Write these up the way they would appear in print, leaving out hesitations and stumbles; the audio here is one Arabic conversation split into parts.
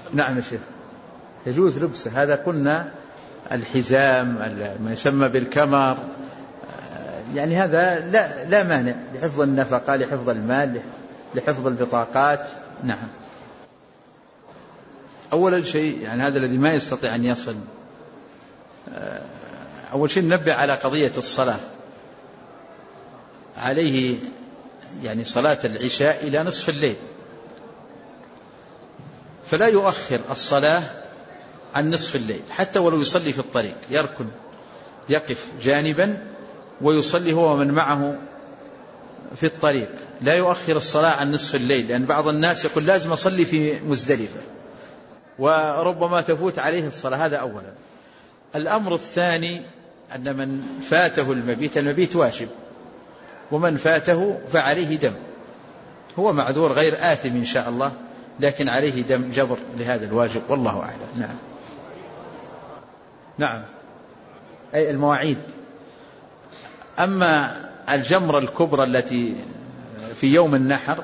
نعم يا شيخ يجوز لبسه، هذا قلنا الحزام ما يسمى بالكمر، يعني هذا لا مانع لحفظ النفقة، لحفظ المال، لحفظ البطاقات. نعم. أول شيء يعني هذا الذي ما يستطيع أن يصل، أول شيء ننبه على قضية الصلاة، عليه يعني صلاة العشاء إلى نصف الليل، فلا يؤخر الصلاة عن نصف الليل حتى ولو يصلي في الطريق، يركن يقف جانبا ويصلي هو ومن معه في الطريق، لا يؤخر الصلاة عن نصف الليل، لأن بعض الناس يقول لازم أصلي في مزدلفة وربما تفوت عليه الصلاة. هذا أولا. الأمر الثاني أن من فاته المبيت واجب، ومن فاته فعليه دم، هو معذور غير آثم إن شاء الله، لكن عليه دم جبر لهذا الواجب، والله أعلم. نعم. نعم أي المواعيد. أما الجمرة الكبرى التي في يوم النحر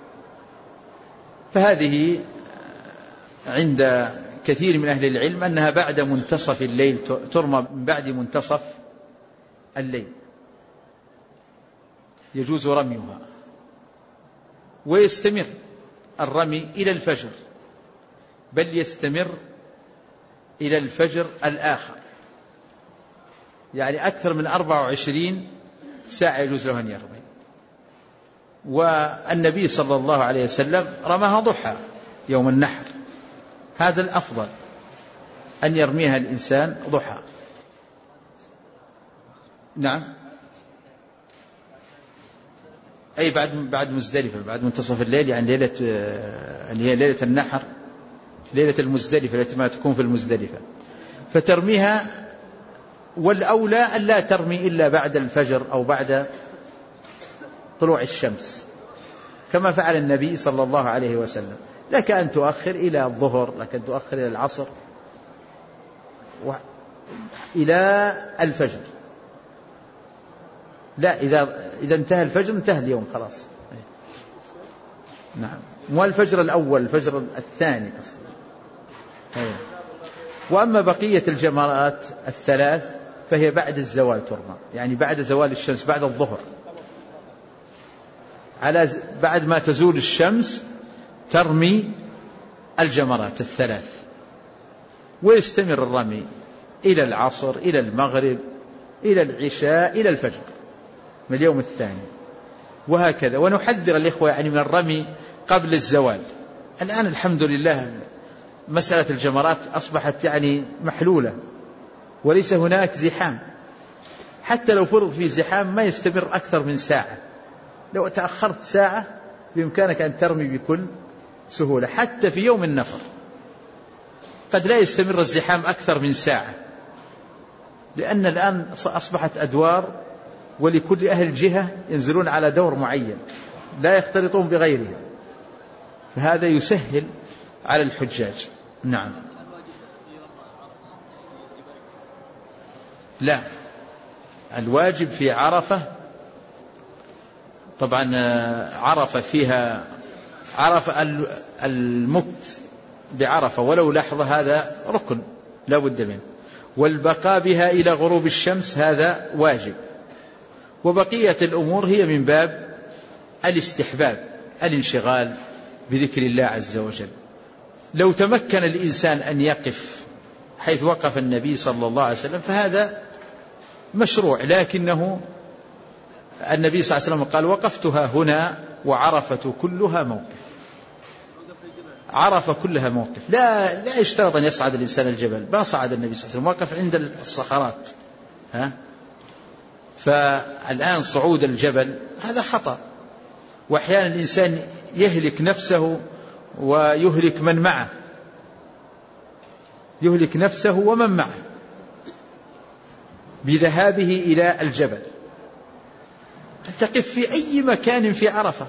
فهذه عند كثير من أهل العلم أنها بعد منتصف الليل، ترمى بعد منتصف الليل، يجوز رميها، ويستمر الرمي إلى الفجر، بل يستمر إلى الفجر الآخر، يعني أكثر من 24 ساعة يجوز له أن يرمي. والنبي صلى الله عليه وسلم رماها ضحى يوم النحر، هذا الأفضل أن يرميها الإنسان ضحى. نعم أي بعد مزدلفة، بعد منتصف الليل، يعني ليلة النحر، ليلة المزدلفة التي ما تكون في المزدلفة، فترميها. والأولى أن لا ترمي إلا بعد الفجر أو بعد طلوع الشمس كما فعل النبي صلى الله عليه وسلم. لك أن تؤخر إلى الظهر، لك أن تؤخر إلى العصر إلى الفجر. لا، إذا انتهى الفجر انتهى اليوم خلاص. نعم، مو الفجر الأول، الفجر الثاني أصلا. وأما بقية الجمرات الثلاث فهي بعد الزوال ترمى، يعني بعد زوال الشمس، بعد الظهر، بعد ما تزول الشمس ترمي الجمرات الثلاث، ويستمر الرمي إلى العصر، إلى المغرب، إلى العشاء، إلى الفجر من اليوم الثاني، وهكذا. ونحذر الإخوة يعني من الرمي قبل الزوال. الآن الحمد لله مسألة الجمرات أصبحت يعني محلولة، وليس هناك زحام، حتى لو فرض في زحام ما يستمر أكثر من ساعة. لو تأخرت ساعة بإمكانك أن ترمي بكل سهولة. حتى في يوم النفر قد لا يستمر الزحام أكثر من ساعة، لأن الآن أصبحت أدوار، ولكل أهل جهة ينزلون على دور معين لا يختلطون بغيرهم، فهذا يسهل على الحجاج. نعم. لا، الواجب في عرفة طبعا، عرفة فيها عرفة المكث بعرفة ولو لحظة هذا ركن لا بد منه، والبقاء بها إلى غروب الشمس هذا واجب، وبقية الأمور هي من باب الاستحباب، الانشغال بذكر الله عز وجل. لو تمكن الإنسان أن يقف حيث وقف النبي صلى الله عليه وسلم فهذا مشروع، لكنه النبي صلى الله عليه وسلم قال: وقفتها هنا وعرفة كلها موقف. عرفة كلها موقف، لا يشترط أن يصعد الإنسان الجبل، ما صعد النبي صلى الله عليه وسلم، وقف عند الصخرات. فالآن صعود الجبل هذا خطأ، وأحيانا الإنسان يهلك نفسه ويهلك من معه، يهلك نفسه ومن معه بذهابه إلى الجبل. تقف في أي مكان في عرفة.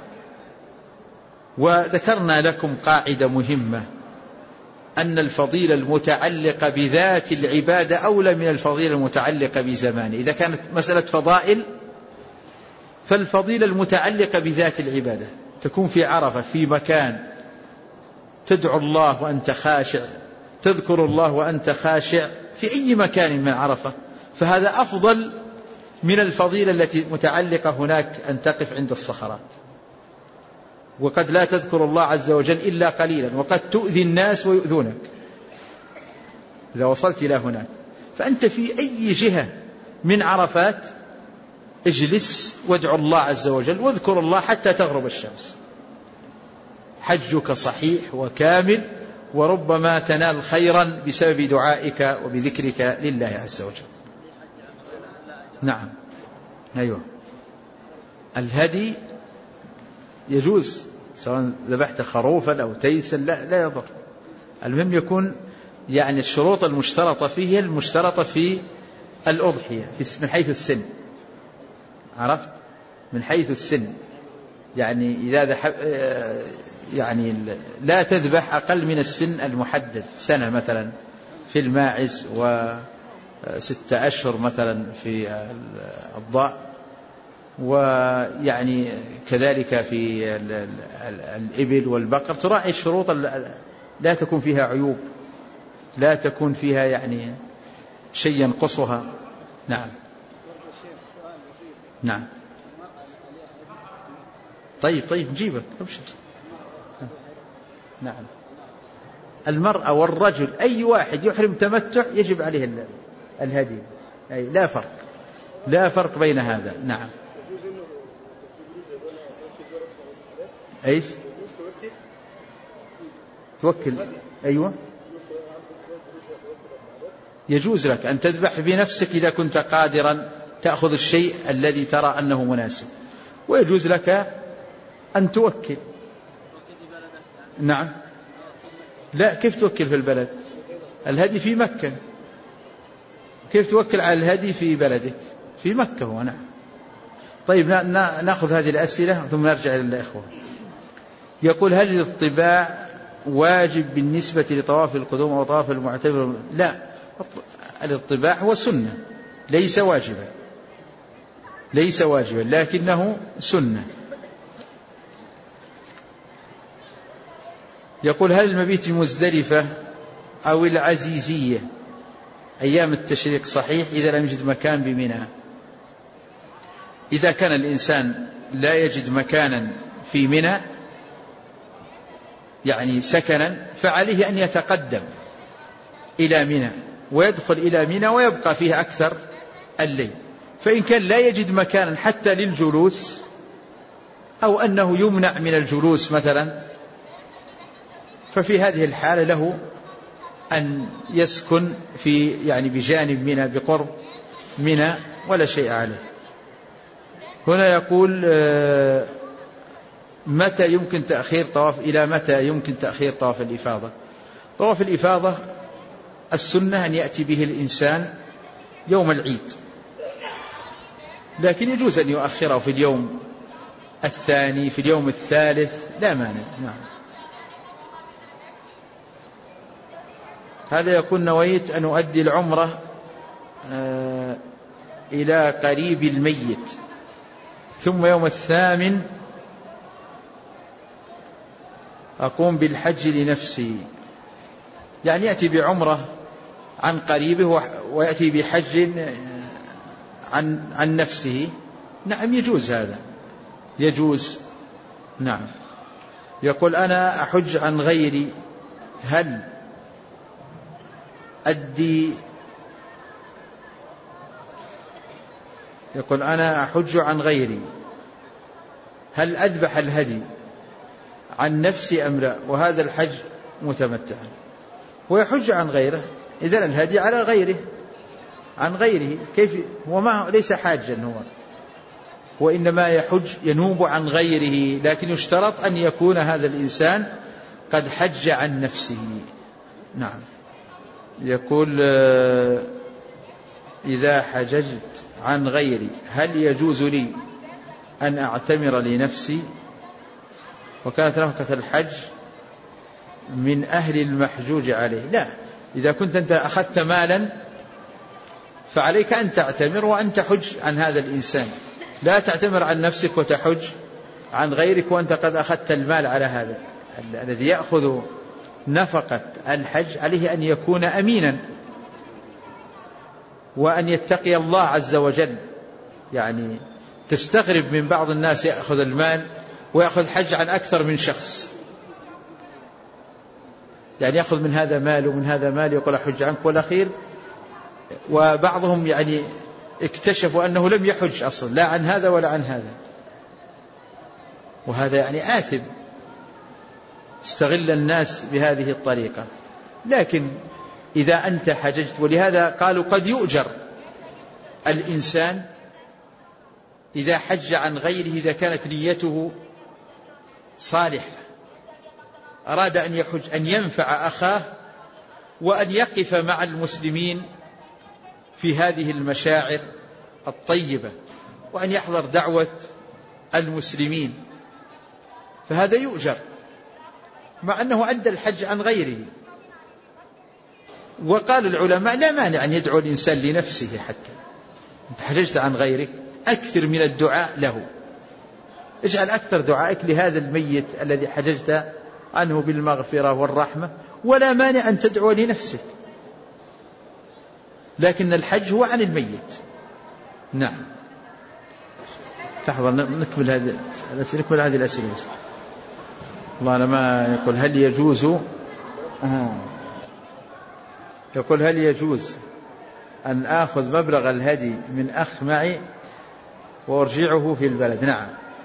وذكرنا لكم قاعدة مهمة، أن الفضيلة المتعلقة بذات العبادة أولى من الفضيلة المتعلقة بزمانه. إذا كانت مسألة فضائل فالفضيلة المتعلقة بذات العبادة تكون في عرفة، في مكان تدعو الله وأنت خاشع، تذكر الله وأنت خاشع في أي مكان من عرفة، فهذا أفضل من الفضيلة التي متعلقة هناك أن تقف عند الصخرات، وقد لا تذكر الله عز وجل إلا قليلا، وقد تؤذي الناس ويؤذونك إذا وصلت إلى هناك. فأنت في أي جهة من عرفات اجلس وادعو الله عز وجل واذكر الله حتى تغرب الشمس. حجك صحيح وكامل، وربما تنال خيرا بسبب دعائك وبذكرك لله عز وجل. نعم، أيوة. الهدي يجوز سواء ذبحت خروفا أو تيسا، لا يضر. المهم يكون يعني الشروط المشترطة فيه المشترطة في الأضحية من حيث السن، عرفت؟ من حيث السن، يعني إذا يعني لا تذبح أقل من السن المحدد، سنة مثلا في الماعز، و6 أشهر مثلا في الضاء، ويعني كذلك في الإبل والبقر. تراعي الشروط، لا تكون فيها عيوب، لا تكون فيها يعني شيء ينقصها. نعم نعم. طيب نجيبك. نعم. المرأة والرجل أي واحد يحرم تمتع يجب عليه الهدي، أي لا فرق بين هذا. نعم. أيش؟ توكل. أيوة، يجوز لك أن تذبح بنفسك إذا كنت قادرا تأخذ الشيء الذي ترى أنه مناسب، ويجوز لك أن توكل. نعم. لا، كيف توكل في البلد؟ الهدي في مكة، كيف توكل على الهدي في بلدك؟ في مكة هو. نعم. طيب نأخذ هذه الأسئلة ثم نرجع للإخوة. يقول: هل الاطباع واجب بالنسبة لطواف القدوم أو طواف المعتمر؟ لا، الاطباع هو سنة، ليس واجبا لكنه سنة. يقول: هل المبيت المزدلفة أو العزيزية أيام التشريق صحيح إذا لم يجد مكان بمنى؟ إذا كان الإنسان لا يجد مكانا في منى يعني سكنا، فعليه أن يتقدم إلى منى ويدخل إلى منى ويبقى فيه أكثر الليل. فإن كان لا يجد مكانا حتى للجلوس، أو أنه يمنع من الجلوس مثلا، ففي هذه الحالة له أن يسكن في يعني بجانب منى، بقرب منى، ولا شيء عليه. هنا يقول: متى يمكن تأخير طواف؟ إلى متى يمكن تأخير طواف الإفاضة؟ طواف الإفاضة السنة أن يأتي به الإنسان يوم العيد، لكن يجوز أن يؤخره في اليوم الثاني، في اليوم الثالث، لا مانع. نعم. هذا يكون: نويت أن أؤدي العمرة إلى قريب الميت، ثم يوم 8 أقوم بالحج لنفسي. يعني يأتي بعمرة عن قريبه ويأتي بحج عن نفسه. نعم، يجوز هذا، يجوز. نعم. يقول: أنا أحج عن غيري، هل أدي؟ يقول: أنا أحج عن غيري، هل أذبح الهدي عن نفسي أم لا؟ وهذا الحج متمتعا. ويحج عن غيره، إذن الهدي على غيره، عن غيره. كيف هو؟ ليس حاجا، هو إنما يحج ينوب عن غيره، لكن يشترط أن يكون هذا الإنسان قد حج عن نفسه. نعم. يقول: إذا حججت عن غيري هل يجوز لي أن أعتمر لنفسي وكانت نفقة الحج من أهل المحجوج عليه؟ لا، إذا كنت أنت أخذت مالا فعليك أن تعتمر وأن تحج عن هذا الإنسان، لا تعتمر عن نفسك وتحج عن غيرك وأنت قد أخذت المال على هذا. الذي يأخذ نفقة الحج عليه أن يكون أمينا وأن يتقي الله عز وجل. يعني تستغرب من بعض الناس يأخذ المال ويأخذ حج عن أكثر من شخص، يعني يأخذ من هذا مال ومن هذا مال يقول حج عنك، والأخير وبعضهم يعني اكتشفوا أنه لم يحج أصلا لا عن هذا ولا عن هذا، وهذا يعني آثم، استغل الناس بهذه الطريقة. لكن إذا أنت حججت، ولهذا قالوا قد يؤجر الإنسان إذا حج عن غيره إذا كانت نيته صالحة، أراد أن يحج أن ينفع أخاه وأن يقف مع المسلمين في هذه المشاعر الطيبة وأن يحضر دعوة المسلمين، فهذا يؤجر مع أنه أدى الحج عن غيره. وقال العلماء لا مانع أن يدعو الإنسان لنفسه، حتى أنت حججت عن غيرك أكثر من الدعاء له، اجعل أكثر دعائك لهذا الميت الذي حججت عنه بالمغفرة والرحمة، ولا مانع أن تدعو لنفسك، لكن الحج هو عن الميت. نعم. تحضر نكمل هذه الأسئلة. الله لما يقول هل يجوز يقول هل يجوز أن آخذ مبلغ الهدي من أخ معي وأرجعه في البلد؟ نعم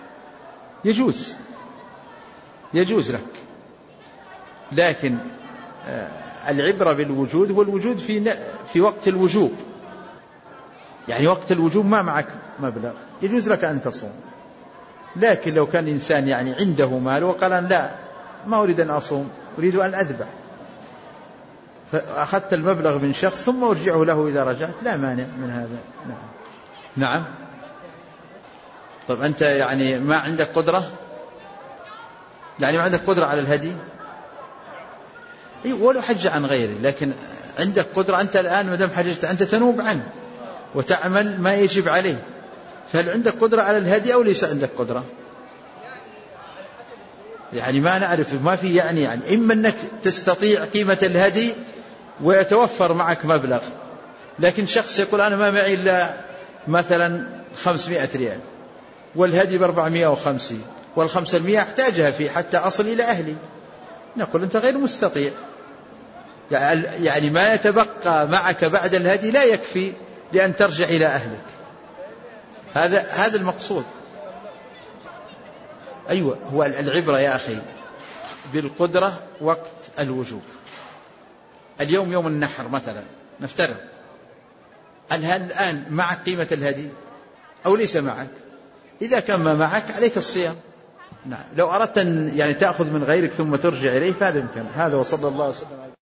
يجوز لك، لكن العبرة بالوجود، والوجود في وقت الوجوب، يعني وقت الوجوب ما معك مبلغ يجوز لك أن تصوم. لكن لو كان إنسان يعني عنده مال وقال لا ما أريد أن أصوم أريد أن أذبح، فأخذت المبلغ من شخص ثم أرجعه له إذا رجعت، لا مانع من هذا. نعم. طب أنت يعني ما عندك قدرة، يعني ما عندك قدرة على الهدي، ولو حج عن غيره، لكن عندك قدرة أنت الآن مدام حججت أنت تنوب عنه وتعمل ما يجب عليه، فهل عندك قدرة على الهدي أو ليس عندك قدرة؟ يعني ما نعرف، ما في يعني إما أنك تستطيع قيمة الهدي ويتوفر معك مبلغ، لكن شخص يقول أنا ما معي إلا مثلا 500 ريال والهدي ب450 وال500 أحتاجها فيه حتى أصل إلى أهلي، نقول أنت غير مستطيع، يعني ما يتبقى معك بعد الهدي لا يكفي لأن ترجع إلى أهلك، هذا المقصود. أيوة، هو العبرة يا أخي بالقدرة وقت الوجوب. اليوم يوم النحر مثلا نفترض، هل الآن معك قيمة الهدي أو ليس معك؟ إذا كان ما معك عليك الصيام. نعم. لو أردت أن يعني تأخذ من غيرك ثم ترجع إليه فهذا يمكن. هذا وصلى الله وسلم على